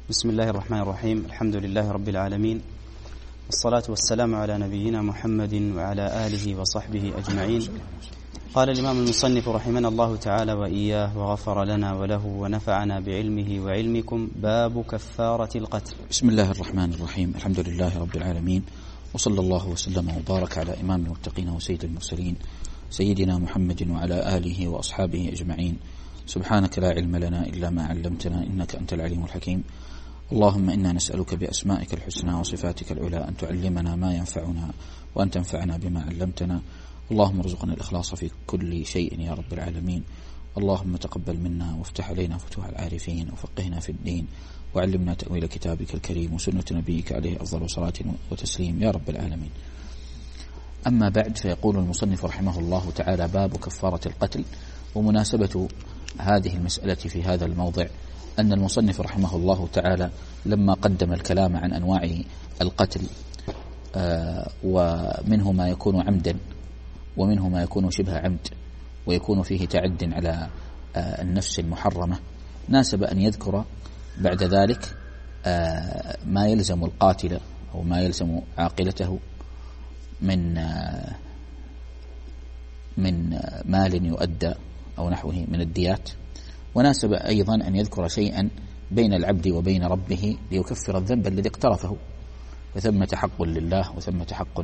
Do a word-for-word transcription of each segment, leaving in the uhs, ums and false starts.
بسم الله الرحمن الرحيم. الحمد لله رب العالمين، والصلاة والسلام على نبينا محمد وعلى آله وصحبه أجمعين. قال الإمام المصنف رحمنا الله تعالى وإياه وغفر لنا وله ونفعنا بعلمه وعلمكم. باب كفارة القتل. بسم الله الرحمن الرحيم. الحمد لله رب العالمين، وصلى الله وسلم وبارك على إمام المتقين وسيد المرسلين سيدنا محمد وعلى آله وأصحابه أجمعين. سبحانك لا علم لنا إلا ما علمتنا إنك أنت العليم الحكيم. اللهم إنا نسألك بأسمائك الحسنى وصفاتك العلى أن تعلمنا ما ينفعنا وأن تنفعنا بما علمتنا. اللهم ارزقنا الإخلاص في كل شيء يا رب العالمين. اللهم تقبل منا وافتح علينا فتوح العارفين وفقهنا في الدين وعلمنا تأويل كتابك الكريم وسنة نبيك عليه أفضل صلاة وتسليم يا رب العالمين. أما بعد، فيقول المصنف رحمه الله تعالى: باب كفارة القتل. ومناسبة هذه المسألة في هذا الموضع أن المصنف رحمه الله تعالى لما قدم الكلام عن أنواع القتل آه ومنه ما يكون عمدا ومنه ما يكون شبه عمد ويكون فيه تعد على آه النفس المحرمة، ناسب أن يذكر بعد ذلك آه ما يلزم القاتل أو ما يلزم عاقلته من آه من آه مال يؤدى أو نحوه من الديات، وناسب أيضا أن يذكر شيئا بين العبد وبين ربه ليكفر الذنب الذي اقترفه، فثمة حق لله وثمة حق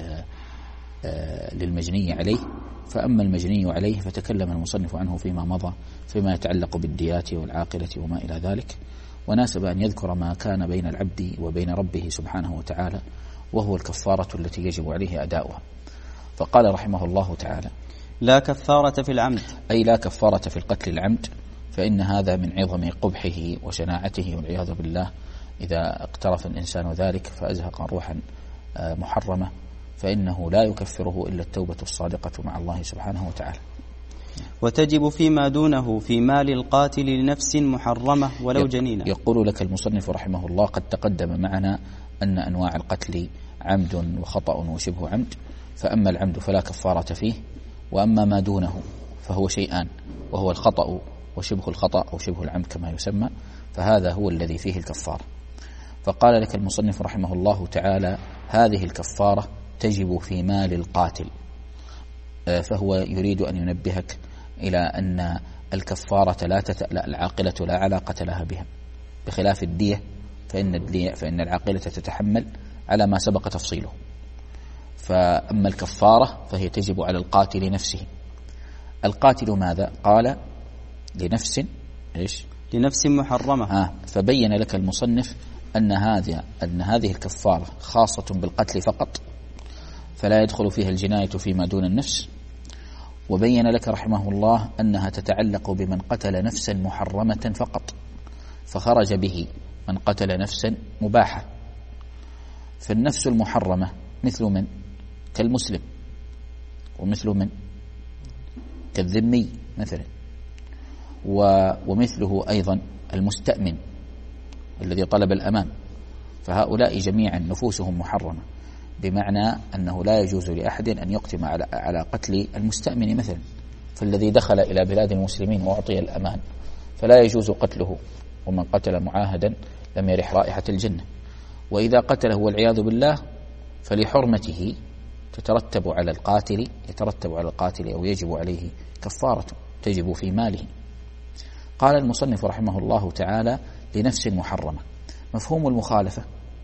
للمجني عليه. فأما المجني عليه فتكلم المصنف عنه فيما مضى فيما يتعلق بالديات والعاقلة وما إلى ذلك، وناسب أن يذكر ما كان بين العبد وبين ربه سبحانه وتعالى، وهو الكفارة التي يجب عليه أداؤها. فقال رحمه الله تعالى: لا كفارة في العمد، أي لا كفارة في القتل العمد، فإن هذا من عظم قبحه وشناعته والعياذ بالله. إذا اقترف الإنسان ذلك فأزهق روحا محرمة فإنه لا يكفره إلا التوبة الصادقة مع الله سبحانه وتعالى. وتجب فيما دونه في مال القاتل لنفس محرمة ولو جنينة. يقول لك المصنف رحمه الله: قد تقدم معنا أن أنواع القتل عمد وخطأ وشبه عمد، فأما العمد فلا كفارة فيه، وأما ما دونه فهو شيئان، وهو الخطأ وشبه الخطأ أو شبه العمد كما يسمى، فهذا هو الذي فيه الكفارة. فقال لك المصنف رحمه الله تعالى: هذه الكفارة تجب في مال القاتل. فهو يريد أن ينبهك إلى أن الكفارة لا تتألأ العاقلة لا علاقة لها بها، بخلاف الدية فإن الدية فإن العاقلة تتحمل على ما سبق تفصيله. فأما الكفارة فهي تجب على القاتل نفسه. القاتل ماذا؟ قال: لنفس إيش؟ لنفس محرمة. آه فبين لك المصنف أن هذه أن هذه الكفارة خاصة بالقتل فقط، فلا يدخل فيها الجناية فيما دون النفس. وبين لك رحمه الله أنها تتعلق بمن قتل نفسا محرمة فقط، فخرج به من قتل نفسا مباحة. فالنفس المحرمة مثل من؟ كالمسلم، ومثل من؟ كالذمي مثلا، ومثله أيضا المستأمن الذي طلب الأمان. فهؤلاء جميعا نفوسهم محرمة، بمعنى أنه لا يجوز لأحد أن يقدم على على قتل المستأمن مثلا. فالذي دخل إلى بلاد المسلمين وأعطي الأمان فلا يجوز قتله، ومن قتل معاهدا لم يرح رائحة الجنة. وإذا قتله والعياذ بالله فلحرمته تترتب على القاتل يترتب على القاتل أو يجب عليه كفارة تجب في ماله. قال المصنف رحمه الله تعالى: لنفس محرمة. مفهوم المخالفة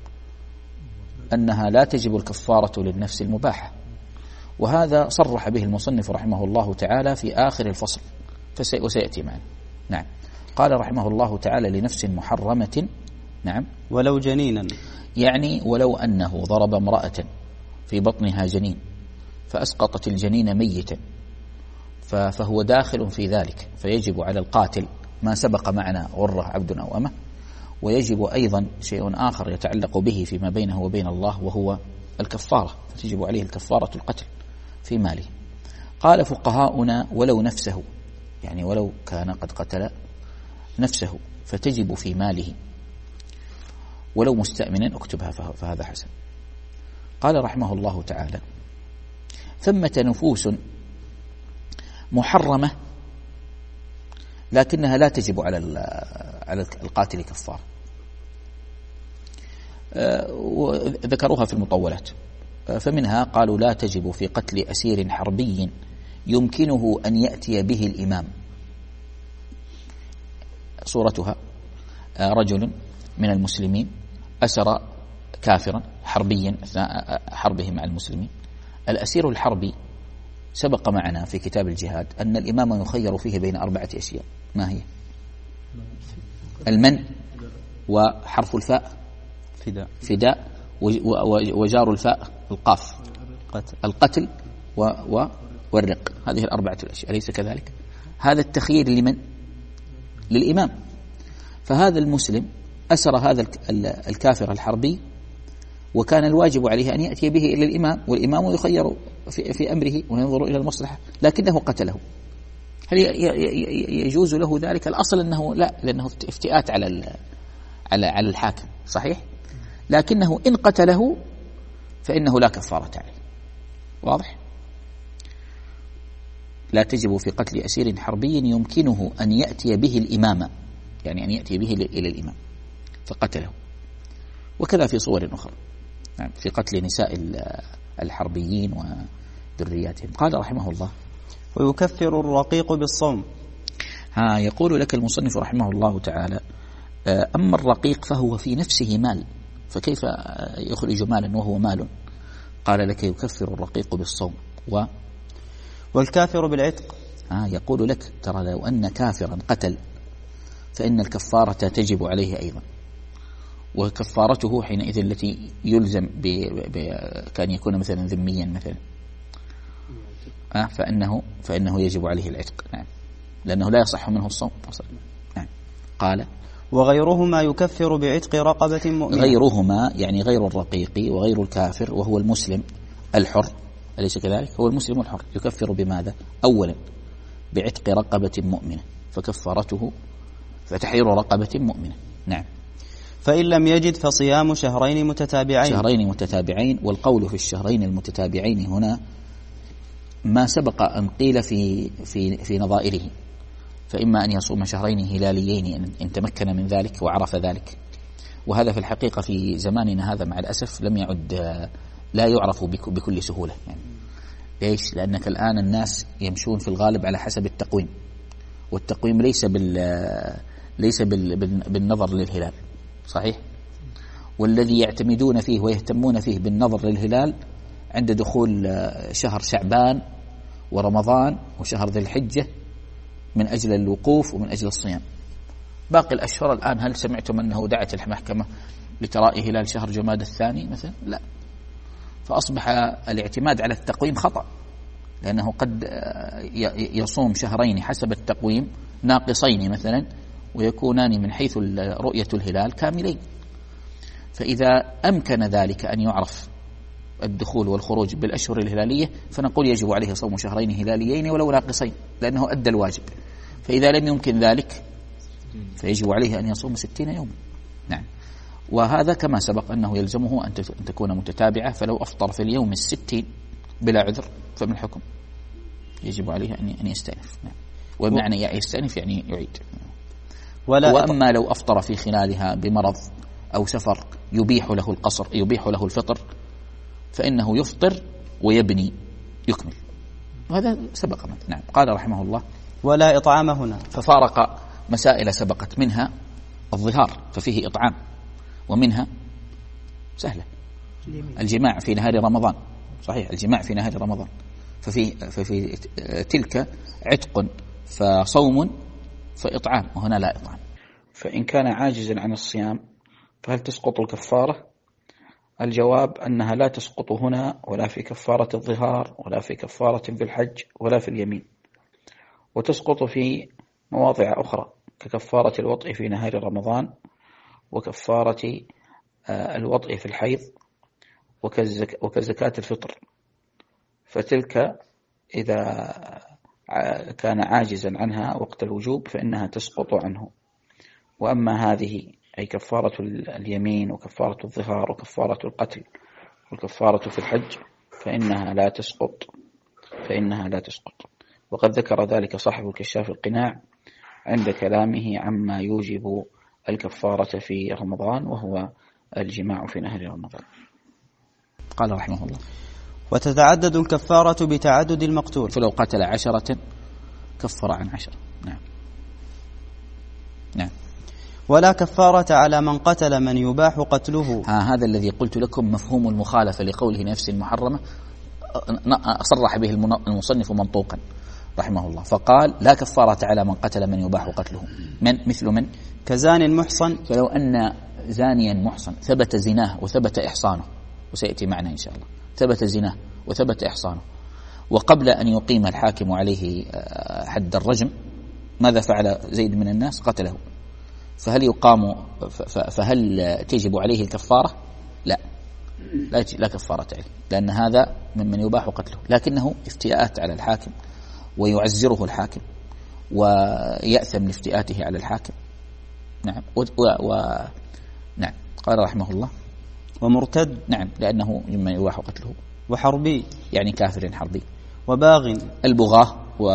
أنها لا تجب الكفارة للنفس المباحة، وهذا صرح به المصنف رحمه الله تعالى في آخر الفصل وسيأتي معنا. نعم. قال رحمه الله تعالى: لنفس محرمة. نعم. ولو جنينا، يعني ولو أنه ضرب امرأة في بطنها جنين فأسقطت الجنين ميتا، فهو داخل في ذلك، فيجب على القاتل ما سبق معنا غرة عبد أو أمة، ويجب أيضا شيء آخر يتعلق به فيما بينه وبين الله وهو الكفارة، فتجب عليه الكفارة القتل في ماله. قال فقهاؤنا: ولو نفسه، يعني ولو كان قد قتل نفسه فتجب في ماله، ولو مستأمنا اكتبها فهذا حسن. قال رحمه الله تعالى: ثمة نفوس محرمة لكنها لا تجب على على القاتل كفارة. ذكروها في المطولات. فمنها قالوا لا تجب في قتل أسير حربي يمكنه أن يأتي به الإمام. صورتها رجل من المسلمين أسر كافرا حربيا أثناء حربه مع المسلمين. الأسير الحربي سبق معنا في كتاب الجهاد أن الإمام يخير فيه بين أربعة أشياء. ما هي؟ المن، وحرف الفاء فداء, فداء وجار الفاء القاف قتل. القتل و و والرق. هذه الأربعة الأشياء، أليس كذلك؟ هذا التخيير لمن؟ للإمام. فهذا المسلم أسر هذا الكافر الحربي، وكان الواجب عليه أن يأتي به إلى الإمام، والإمام يخير في, في أمره وينظر إلى المصلحة، لكنه قتله. هل يجوز له ذلك؟ الأصل أنه لا، لأنه افتئات على على على الحاكم، صحيح؟ لكنه إن قتله فإنه لا كفارة عليه. واضح؟ لا تجب في قتل أسير حربي يمكنه أن يأتي به الإمام، يعني أن يأتي به إلى الإمام فقتله. وكذا في صور أخرى في قتل نساء الحربيين وذرياتهم. قال رحمه الله: ويكفر الرقيق بالصوم. ها يقول لك المصنف رحمه الله تعالى: أما الرقيق فهو في نفسه مال، فكيف يخرج مالا وهو مال؟ قال لك: يكفر الرقيق بالصوم. و والكافر بالعتق. ها يقول لك: ترى لو أن كافرا قتل فإن الكفارة تجب عليه أيضا، وكفارته حينئذ التي يلزم كان يكون مثلا ذميا مثلا، آه فإنه فإنه يجب عليه العتق. نعم، لأنه لا يصح منه الصوم أصلا. نعم. قال: وغيرهما يكفر بعتق رقبة مؤمنة. غيرهما يعني غير الرقيق وغير الكافر وهو المسلم الحر، أليس كذلك؟ هو المسلم الحر يكفر بماذا؟ أولا بعتق رقبة مؤمنة، فكفارته فتحرير رقبة مؤمنة. نعم. فإن لم يجد فصيام شهرين متتابعين. شهرين متتابعين. والقول في الشهرين المتتابعين هنا ما سبق أن قيل في في في نظائره، فإما أن يصوم شهرين هلاليين إن تمكن من ذلك وعرف ذلك، وهذا في الحقيقة في زماننا هذا مع الأسف لم يعد، لا يعرف بكل سهولة. يعني ليش؟ لأنك الآن الناس يمشون في الغالب على حسب التقويم، والتقويم ليس بال ليس بال بالنظر للهلال، صحيح؟ والذي يعتمدون فيه ويهتمون فيه بالنظر للهلال عند دخول شهر شعبان ورمضان وشهر ذي الحجة من أجل الوقوف ومن أجل الصيام. باقي الأشهر الآن هل سمعتم أنه دعت المحكمة لتراء هلال شهر جماد الثاني مثلا؟ لا. فأصبح الاعتماد على التقويم خطأ، لأنه قد يصوم شهرين حسب التقويم ناقصين مثلا ويكونان من حيث رؤية الهلال كاملين. فإذا أمكن ذلك أن يعرف الدخول والخروج بالأشهر الهلالية فنقول يجب عليه صوم شهرين هلاليين ولو ناقصين، لأنه أدى الواجب. فإذا لم يمكن ذلك فيجب عليه أن يصوم ستين يوما. نعم. وهذا كما سبق أنه يلزمه أن تكون متتابعة، فلو أفطر في اليوم الستين بلا عذر فمن الحكم يجب عليه أن يستأنف. نعم. ومعنى يستأنف يعني يعيد. وأما لو أفطر في خلالها بمرض أو سفر يبيح له القصر يبيح له الفطر فإنه يفطر ويبني يكمل، وهذا سبق. نعم. قال رحمه الله: ولا إطعام هنا. ففارق مسائل سبقت، منها الظهار ففيه إطعام، ومنها سهلة الجماع في نهار رمضان، صحيح الجماع في نهار رمضان، ففي, ففي تلك عتق فصوم فإطعام، وهنا لا إطعام. فإن كان عاجزا عن الصيام فهل تسقط الكفارة؟ الجواب أنها لا تسقط هنا ولا في كفارة الظهار ولا في كفارة في الحج ولا في اليمين، وتسقط في مواضع أخرى ككفارة الوطء في نهار رمضان وكفارة الوطء في الحيض وكزكاة الفطر، فتلك إذا كان عاجزا عنها وقت الوجوب فإنها تسقط عنه. وأما هذه أي كفارة اليمين وكفارة الظهار وكفارة القتل والكفارة في الحج فإنها لا تسقط فإنها لا تسقط وقد ذكر ذلك صاحب الكشاف القناع عند كلامه عما يوجب الكفارة في رمضان، وهو الجماع في نهر رمضان. قال رحمه الله: وتتعدد الكفارة بتعدد المقتول، فلو قتل عشرة كفر عن عشرة. نعم نعم. ولا كفارة على من قتل من يباح قتله. ها هذا الذي قلت لكم مفهوم المخالفة لقوله نفس المحرمة صرح به المصنف منطوقا رحمه الله، فقال: لا كفارة على من قتل من يباح قتله. من مثل من؟ كزان محصن. فلو أن زانيا محصن ثبت زناه وثبت إحصانه، وسيأتي معنا إن شاء الله، ثبت زناه وثبت إحصانه، وقبل أن يقيم الحاكم عليه حد الرجم ماذا فعل زيد من الناس؟ قتله. فهل يقام فهل تجب عليه الكفارة؟ لا لا, لا كفارة عليه، لأن هذا ممن يباح قتله، لكنه افتئات على الحاكم ويعزره الحاكم ويأثم لافتئاته على الحاكم. نعم و... و... نعم. قال رحمه الله: ومرتد. نعم، لأنه ممن يباح قتله. وحربي، يعني كافر حربي. وباغ. البغاة،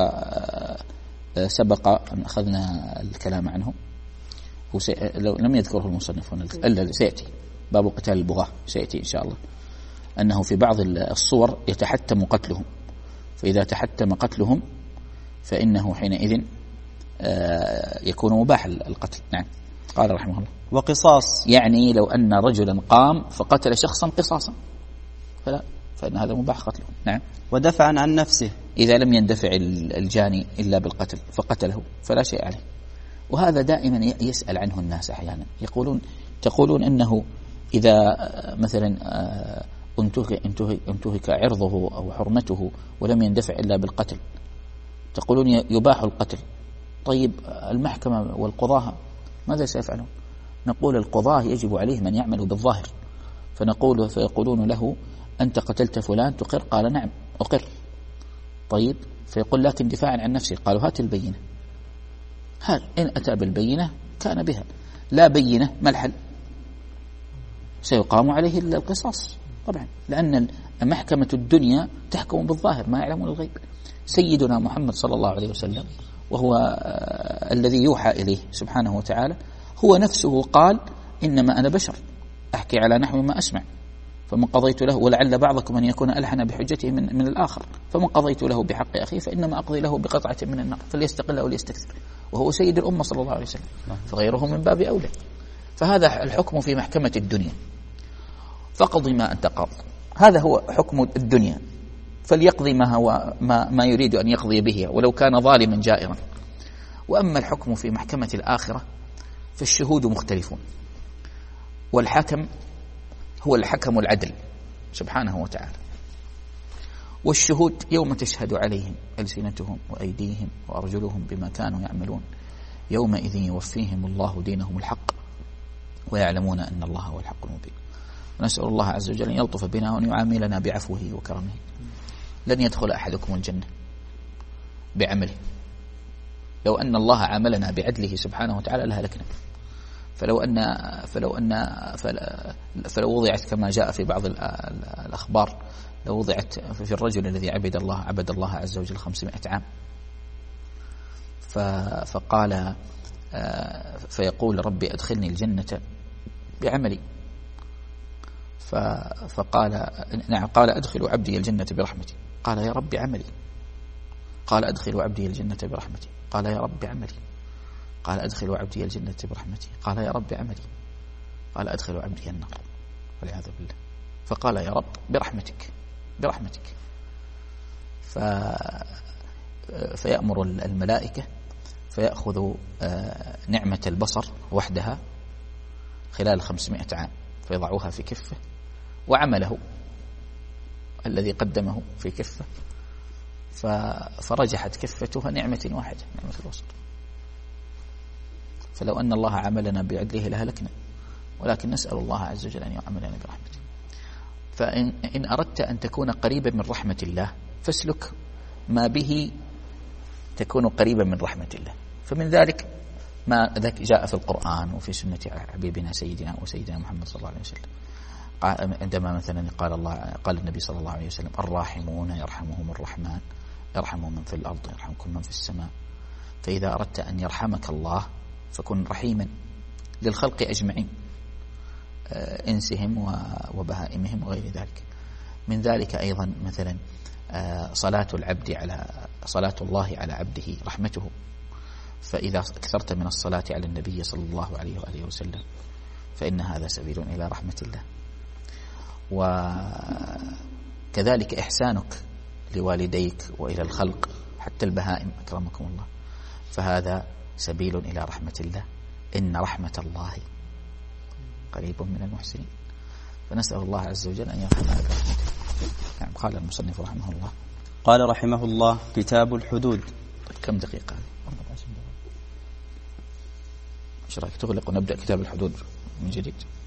وسبق أن أخذنا الكلام عنه، هو سي... لو لم يذكره المصنف إلا سيأتي باب قتال البغاة، سيأتي إن شاء الله، أنه في بعض الصور يتحتم قتلهم، فإذا تحتم قتلهم فإنه حينئذ يكون مباح القتل. نعم. قال رحمه الله: وقصاص، يعني لو أن رجلا قام فقتل شخصا قصاصا فلا فإن هذا مباح قتله. نعم. ودفعا عن نفسه، إذا لم يندفع الجاني إلا بالقتل فقتله فلا شيء عليه. وهذا دائما يسأل عنه الناس أحيانا، يقولون تقولون أنه إذا مثلا انتهك, انتهك, انتهك عرضه أو حرمته ولم يندفع إلا بالقتل، تقولون يباح القتل. طيب المحكمة والقضاة ماذا سيفعلون؟ نقول القضاة يجب عليه من يعمل بالظاهر، فنقول فيقولون له: أنت قتلت فلان تقر؟ قال: نعم أقر. طيب، فيقول: لكن دفاعا عن نفسه. قالوا: هات البينة. هل إن أتى بالبينة كان بها، لا بينة ما الحل؟ سيقام عليه القصاص طبعا، لأن محكمة الدنيا تحكم بالظاهر، ما يعلمون الغيب. سيدنا محمد صلى الله عليه وسلم وهو الذي يوحى إليه سبحانه وتعالى هو نفسه قال: إنما أنا بشر أحكي على نحو ما أسمع، فمن قضيت له، ولعل بعضكم أن يكون ألحن بحجته من, من الآخر، فمن قضيت له بحق أخيه فإنما أقضي له بقطعة من النار فليستقل أو ليستكثر، وهو سيد الأمة صلى الله عليه وسلم، فغيره من باب أولى. فهذا الحكم في محكمة الدنيا، فقضي ما أنت قاض، هذا هو حكم الدنيا، فليقضي ما هو ما, ما يريد أن يقضي به ولو كان ظالما جائرا. وأما الحكم في محكمة الآخرة فالشهود مختلفون، والحكم هو الحكم العدل سبحانه وتعالى، والشهود يوم تشهد عليهم ألسنتهم وأيديهم وأرجلهم بما كانوا يعملون يومئذ يوفيهم الله دينهم الحق ويعلمون أن الله هو الحق المبين. ونسأل الله عز وجل أن يلطف بنا وأن يعاملنا بعفوه وكرمه. لن يدخل أحدكم الجنة بعمله، لو أن الله عاملنا بعدله سبحانه وتعالى لهلكنا. فلو أن فلو أن فلو وضعت كما جاء في بعض الأخبار، لو وضعت في الرجل الذي عبد الله عبد الله عز وجل خمسمائة عام، فقال فيقول: ربي أدخلني الجنة بعملي، فقال نعم قال: أدخل عبدي الجنة برحمتي. قال: يا رب عملي. قال: أدخل عبدي الجنة برحمتي. قال: يا رب عملي. قال: أدخل عبدي الجنة برحمتي. قال: يا رب عملي. قال: أدخل عبدي النار والعياذ بالله. فقال: يا رب برحمتك برحمتك. ف... فيأمر الملائكة فيأخذ نعمة البصر وحدها خلال خمسمائة عام فيضعوها في كفة، وعمله الذي قدمه في كفة، فرجحت كفتها نعمة واحدة، نعمة البصر. فلو أن الله عملنا بعدله لهلكنا، ولكن نسأل الله عز وجل أن يعملنا برحمته. فإن إن أردت أن تكون قريبا من رحمة الله فاسلك ما به تكون قريبا من رحمة الله. فمن ذلك ما جاء في القرآن وفي سنة حبيبنا سيدنا وسيدنا محمد صلى الله عليه وسلم، عندما مثلا قال الله قال النبي صلى الله عليه وسلم: الراحمون يرحمهم الرحمن يرحم من في الأرض يرحمكم من في السماء. فإذا أردت أن يرحمك الله فكن رحيما للخلق أجمعين. إنسهم وبهائمهم وغير ذلك. من ذلك أيضا مثلا صلاة العبد على صلاة الله على عبده رحمته، فإذا أكثرت من الصلاة على النبي صلى الله عليه وآله وسلم فإن هذا سبيل إلى رحمة الله. وكذلك إحسانك لوالديك وإلى الخلق حتى البهائم أكرمكم الله، فهذا سبيل إلى رحمة الله، إن رحمة الله قريب من المحسنين. فنسأل الله عز وجل أن يرحمنا برحمته. يعني قال المصنف رحمه الله، قال رحمه الله: كتاب الحدود. طيب كم دقيقة؟ ايش رايك تغلق ونبدأ كتاب الحدود من جديد؟